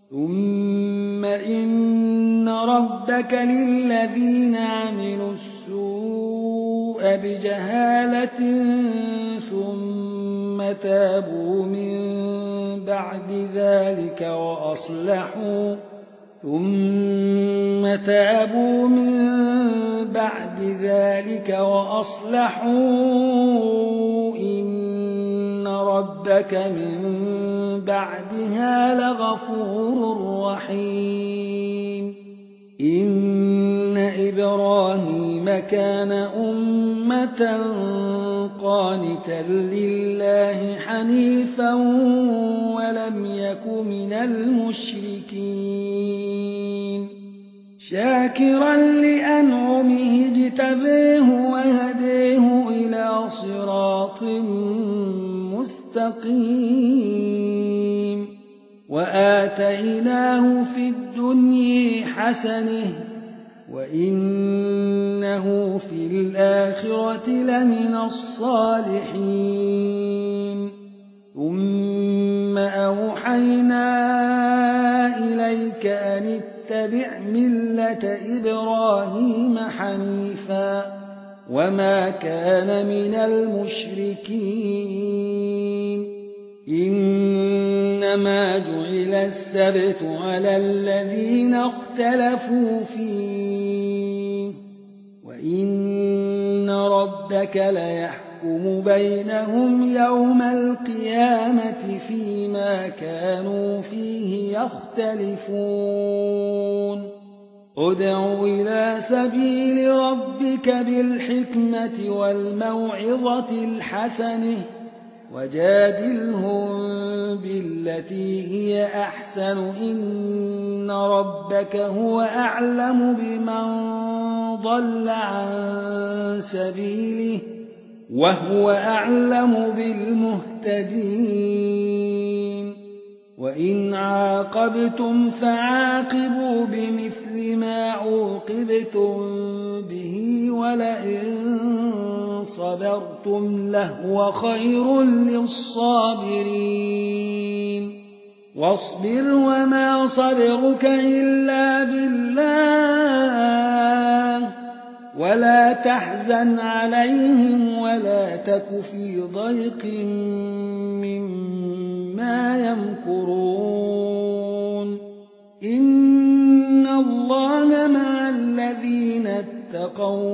ثم إن ربك للذين عملوا السوء بجهالة ثم تابوا من بعد ذلك وأصلحوا إن ربك من بعدها لغفور رحيم إن إبراهيم كان أمة قانتا لله حنيفا ولم يك من المشركين شاكرا لأنعمه اجتباه وهديه إلى صراط مستقيم وآتيناه في الدنيا حسنة وإنه في الآخرة لمن الصالحين ثم أوحينا إليك أن اتبع ملة إبراهيم حنيفا وما كان من المشركين إنما جعل السبت على الذين اختلفوا فيه وإن ربك ليحكم بينهم يوم القيامة فيما كانوا فيه يختلفون ادع إلى سبيل ربك بالحكمة والموعظة الحسنة وجادلهم بالتي هي أحسن إن ربك هو أعلم بمن ضل عن سبيله وهو أعلم بالمهتدين وإن عاقبتم فعاقبوا بمثل ما عوقبتم به ولئن صبرتم لهو خير للصابرين واصبر وما صبرك إلا بالله ولا تحزن عليهم ولا تك في ضيق مما يمكرون إن الله مع الذين اتقوا